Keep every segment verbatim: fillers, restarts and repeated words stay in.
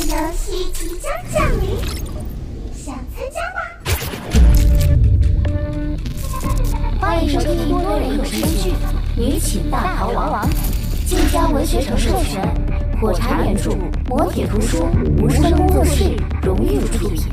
游戏即将降临，想参加吗？ 欢迎收听多人有声剧《女寝大逃亡》，晋江文学城授权，火柴原著，磨铁图书，无声工作室荣誉出品。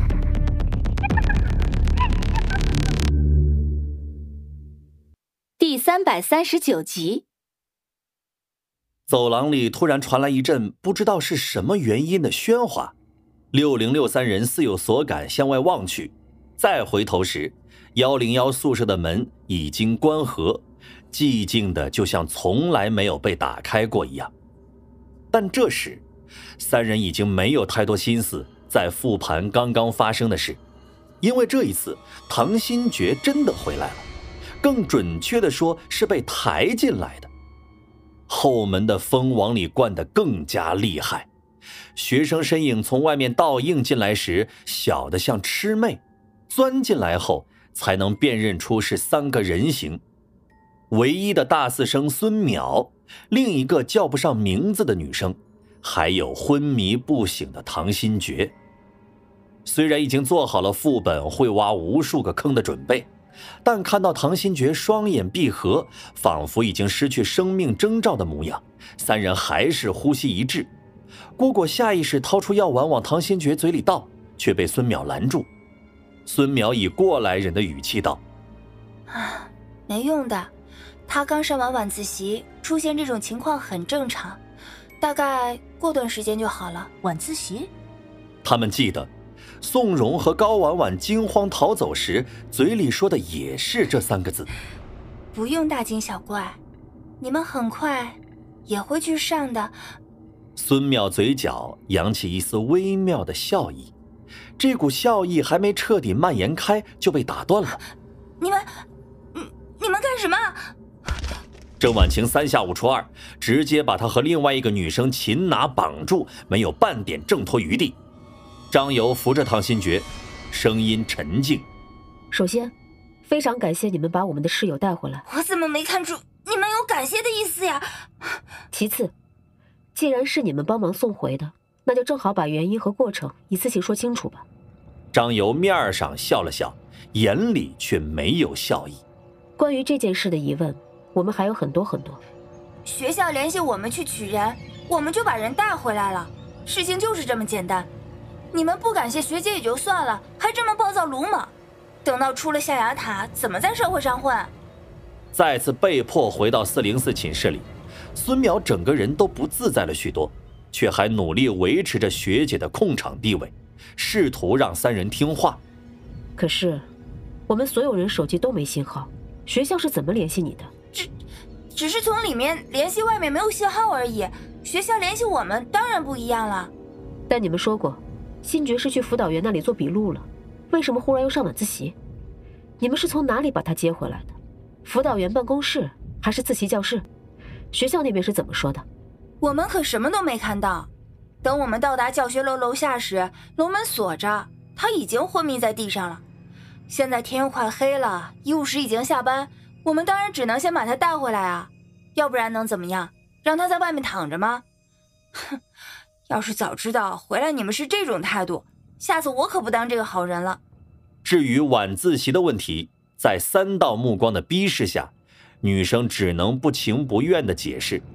第三百三十九集。 走廊里突然传来一阵不知道是什么原因的喧哗，六零六三人似有所感向外望去，再回头时一零一宿舍的门已经关合，寂静的就像从来没有被打开过一样。但这时三人已经没有太多心思在复盘刚刚发生的事，因为这一次唐新觉真的回来了，更准确的说是被抬进来的。后门的风往里灌得更加厉害，学生身影从外面倒映进来时小得像魑魅，钻进来后才能辨认出是三个人形，唯一的大四生孙淼，另一个叫不上名字的女生，还有昏迷不醒的唐新觉。虽然已经做好了副本会挖无数个坑的准备，但看到唐新觉双眼闭合，仿佛已经失去生命征兆的模样，三人还是呼吸一滞。蝈蝈下意识掏出药丸往唐新觉嘴里倒，却被孙淼拦住。孙淼以过来人的语气道： 啊，没用的，他刚上完晚自习，出现这种情况很正常，大概过段时间就好了。 晚自习？ 他们记得宋荣和高婉婉惊慌逃走时嘴里说的也是这三个字。 不用大惊小怪，你们很快也会去上的。 孙淼嘴角扬起一丝微妙的笑意，这股笑意还没彻底蔓延开就被打断了。 你们你你们干什么？ 郑婉晴三下五除二直接把她和另外一个女生擒拿绑住，没有半点挣脱余地。张游扶着唐新觉，声音沉静： 首先非常感谢你们把我们的室友带回来。 我怎么没看出你们有感谢的意思呀？ 其次，既然是你们帮忙送回的，那就正好把原因和过程一次性说清楚吧。 张游面上笑了笑，眼里却没有笑意。 关于这件事的疑问，我们还有很多很多。 学校联系我们去取人，我们就把人带回来了，事情就是这么简单。你们不感谢学姐也就算了，还这么暴躁鲁莽，等到出了象牙塔怎么在社会上混？ 再次被迫回到四零四寝室里，孙淼整个人都不自在了许多，却还努力维持着学姐的控场地位，试图让三人听话。 可是我们所有人手机都没信号，学校是怎么联系你的？ 只只是从里面联系外面没有信号而已，学校联系我们当然不一样了。 但你们说过新觉是去辅导员那里做笔录了，为什么忽然又上晚自习？你们是从哪里把他接回来的？辅导员办公室还是自习教室？学校那边是怎么说的？ 我们可什么都没看到，等我们到达教学楼楼下时，楼门锁着，他已经昏迷在地上了。现在天又快黑了，医务室已经下班，我们当然只能先把他带回来啊，要不然能怎么样？让他在外面躺着吗？哼，要是早知道回来你们是这种态度，下次我可不当这个好人了。 至于晚自习的问题，在三道目光的逼视下，女生只能不情不愿地解释：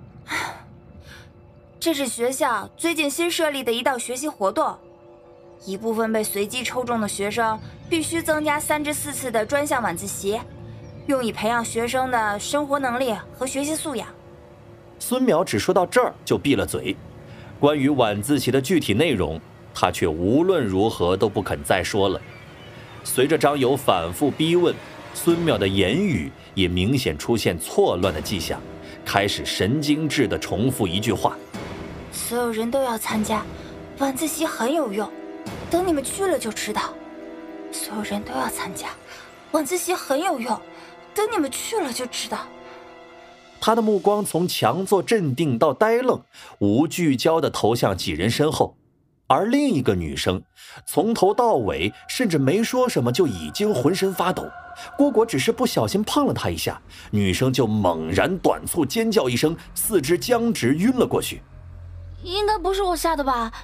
这是学校最近新设立的一道学习活动，一部分被随机抽中的学生必须增加三至四次的专项晚自习，用以培养学生的生活能力和学习素养。 孙淼只说到这儿就闭了嘴，关于晚自习的具体内容，他却无论如何都不肯再说了。随着张游反复逼问，孙淼的言语也明显出现错乱的迹象，开始神经质地重复一句话： 所有人都要参加，晚自习很有用，等你们去了就知道。所有人都要参加，晚自习很有用，等你们去了就知道。 他的目光从强作镇定到呆愣，无聚焦地投向几人身后，而另一个女生从头到尾甚至没说什么就已经浑身发抖。蝈蝈只是不小心碰了她一下，女生就猛然短促尖叫一声，四肢僵直晕了过去。 应该不是我吓的吧？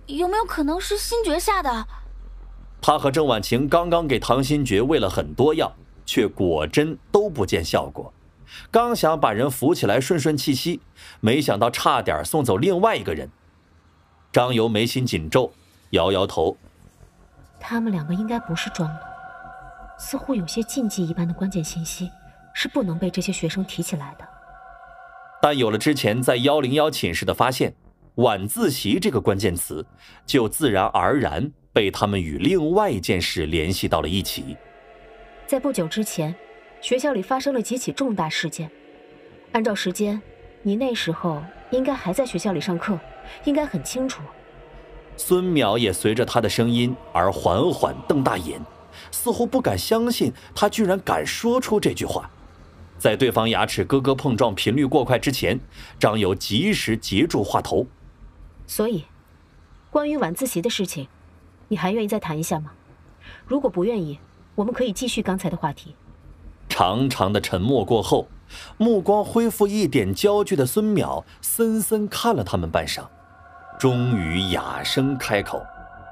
有没有可能是新觉下的？ 他和郑婉晴刚刚给唐新觉喂了很多药，却果真都不见效果。刚想把人扶起来顺顺气息，没想到差点送走另外一个人。张游眉心紧皱，摇摇头。 他们两个应该不是装的，似乎有些禁忌一般的关键信息是不能被这些学生提起来的。 但有了之前在一零一寝室的发现，晚自习这个关键词就自然而然被他们与另外一件事联系到了一起。 在不久之前，学校里发生了几起重大事件。按照时间，你那时候应该还在学校里上课，应该很清楚。 孙淼也随着他的声音而缓缓瞪大眼，似乎不敢相信他居然敢说出这句话。在对方牙齿咯咯碰撞频率过快之前，张友及时截住话头。 所以，关于晚自习的事情，你还愿意再谈一下吗？如果不愿意，我们可以继续刚才的话题。 长长的沉默过后，目光恢复一点焦距的孙淼森森看了他们半晌，终于哑声开口：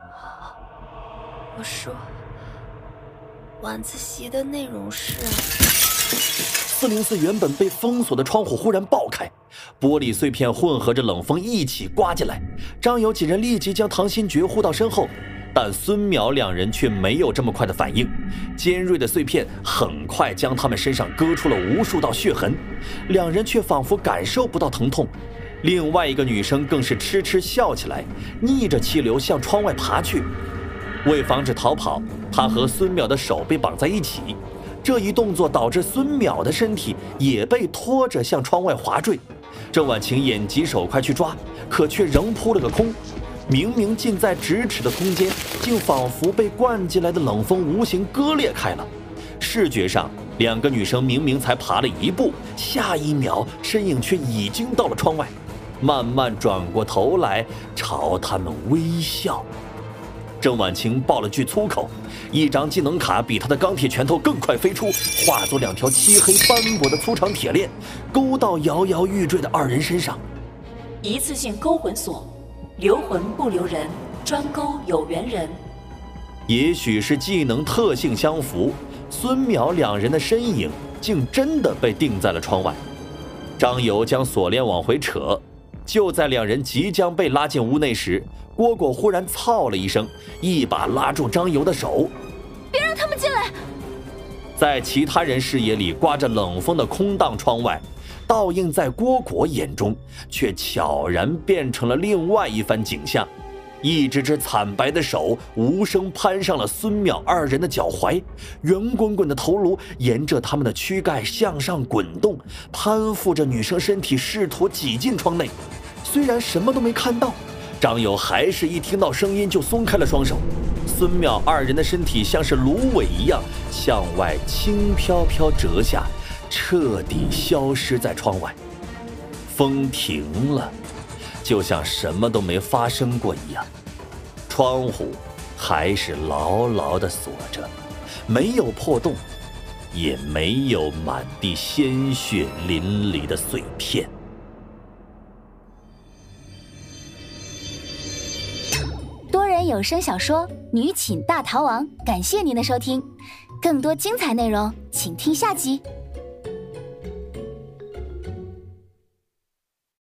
我说，晚自习的内容是…… 四零四原本被封锁的窗户忽然爆开，玻璃碎片混合着冷风一起刮进来。张友几人立即将唐新觉护到身后，但孙淼两人却没有这么快的反应。尖锐的碎片很快将他们身上割出了无数道血痕，两人却仿佛感受不到疼痛。另外一个女生更是痴痴笑起来，逆着气流向窗外爬去。为防止逃跑，她和孙淼的手被绑在一起。这一动作导致孙淼的身体也被拖着向窗外滑坠。郑婉晴眼疾手快去抓，可却仍扑了个空。明明近在咫尺的空间，竟仿佛被灌进来的冷风无形割裂开了。视觉上，两个女生明明才爬了一步，下一秒身影却已经到了窗外，慢慢转过头来朝他们微笑。郑婉晴爆了句粗口，一张技能卡比她的钢铁拳头更快飞出，化作两条漆黑斑驳的粗长铁链，勾到摇摇欲坠的二人身上。 一次性勾魂锁，留魂不留人，专勾有缘人。 也许是技能特性相符，孙淼两人的身影竟真的被定在了窗外。张游将锁链往回扯，就在两人即将被拉进屋内时，蝈蝈忽然操了一声，一把拉住张游的手：“ 别让他们进来！” 在其他人视野里刮着冷风的空荡窗外，倒映在蝈蝈眼中，却悄然变成了另外一番景象。一只只惨白的手无声攀上了孙淼二人的脚踝，圆滚滚的头颅沿着他们的躯干向上滚动，攀附着女生身体，试图挤进窗内。虽然什么都没看到，张友还是一听到声音就松开了双手。孙淼二人的身体像是芦苇一样向外轻飘飘折下，彻底消失在窗外。风停了，就像什么都没发生过一样。窗户还是牢牢地锁着，没有破洞，也没有满地鲜血淋漓的碎片。 多人有声小说《女寝大逃亡》，感谢您的收听，更多精彩内容请听下集。